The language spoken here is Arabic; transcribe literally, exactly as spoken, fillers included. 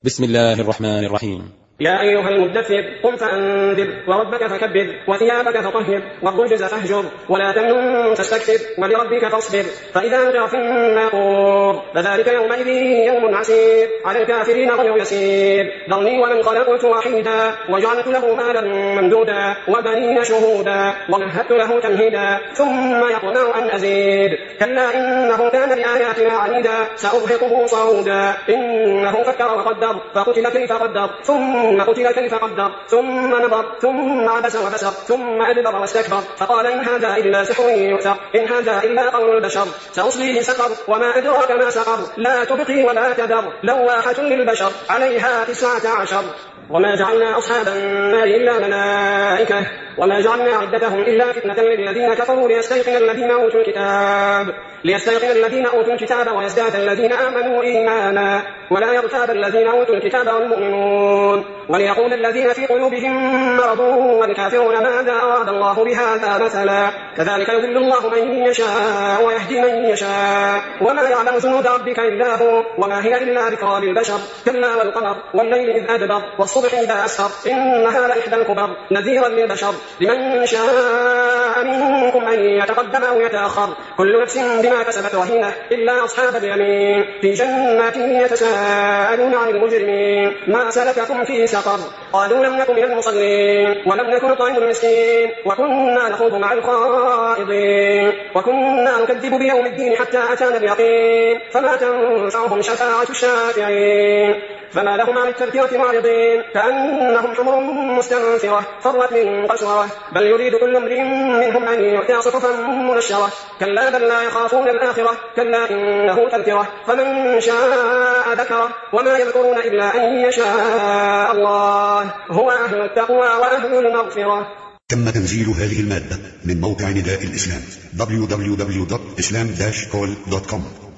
بسم الله الرحمن الرحيم. يا أيها المدثر قم فأنذر وربك فكبر وثيابك فطهر والرجز فاهجر ولا تمنن تستكثر ولربك فاصبر فإذا نقر في الناقور فذلك يومئذ يوم عسير على الكافرين غير يسير ذرني ومن خلقت وحيدا وجعلت له مالا ممدودا وبنين شهودا ومهدت له تمهيدا ثم يطمع أن أزيد كلا إنه كان لآياتنا عنيدا سأرهقه صعودا إنه فكر وقدر فقتل كيف قدر ثم ثم قتل كيف قدر ثم نظر ثم عبس وبسر ثم أدبر واستكبر فقال إن هذا إلا سحر يؤثر إن هذا إلا قول البشر سأصليه سقر وما أدراك ما سقر لا تبقي ولا تذر لواحة للبشر عليها تسعة عشر وما جعلنا أصحاب النار إلا ملائكة وما جعلنا عدتهم إلا فتنة للذين كفروا ليستيقن الذين أوتوا الكتاب ليستيقن الذين أوتوا الكتاب ويزداد الذين آمنوا إيمانا ولا يرتاب الذين أوتوا الكتاب والمؤمنون وليقول الذين في قلوبهم مرض والكافرون ماذا أراد الله بهذا مثلا كذلك يضل الله من يشاء ويهدي من يشاء وما يعلم جنود ربك إلا هو وما هي إلا ذكرى للبشر كلا والقمر والليل إذ أدبر والصبح إذا أسفر إنها لإحدى الكبر نذيرا للبشر لمن شاء منكم أن يتقدم أو يتأخر كل نفس بما كسبت رهينة إلا أصحاب اليمين في جنات يتساءلون عن المجرمين ما سلككم في سقر قالوا لم نكن من المصلين ولم نكن نطعم المسكين وكنا نخوض مع الخائضين وكنا نكذب بيوم الدين حتى أتانا اليقين فما تنفعهم شفاعة الشافعين فما لهم عن التذكرة معرضين كأنهم حمر مستنفرة فرت من قسورة بل يريد كل امرئ منهم أن يؤتى صحفا منشرة كلا بل لا يخافون الآخرة كلا إنه تذكرة فمن شاء ذكره وما يذكرون إلا أن يشاء الله هو أهل التقوى وأهل المغفرة. تم تنزيل هذه المادة من موقع نداء الإسلام دبليو دبليو دبليو دوت إسلام داش كول دوت كوم.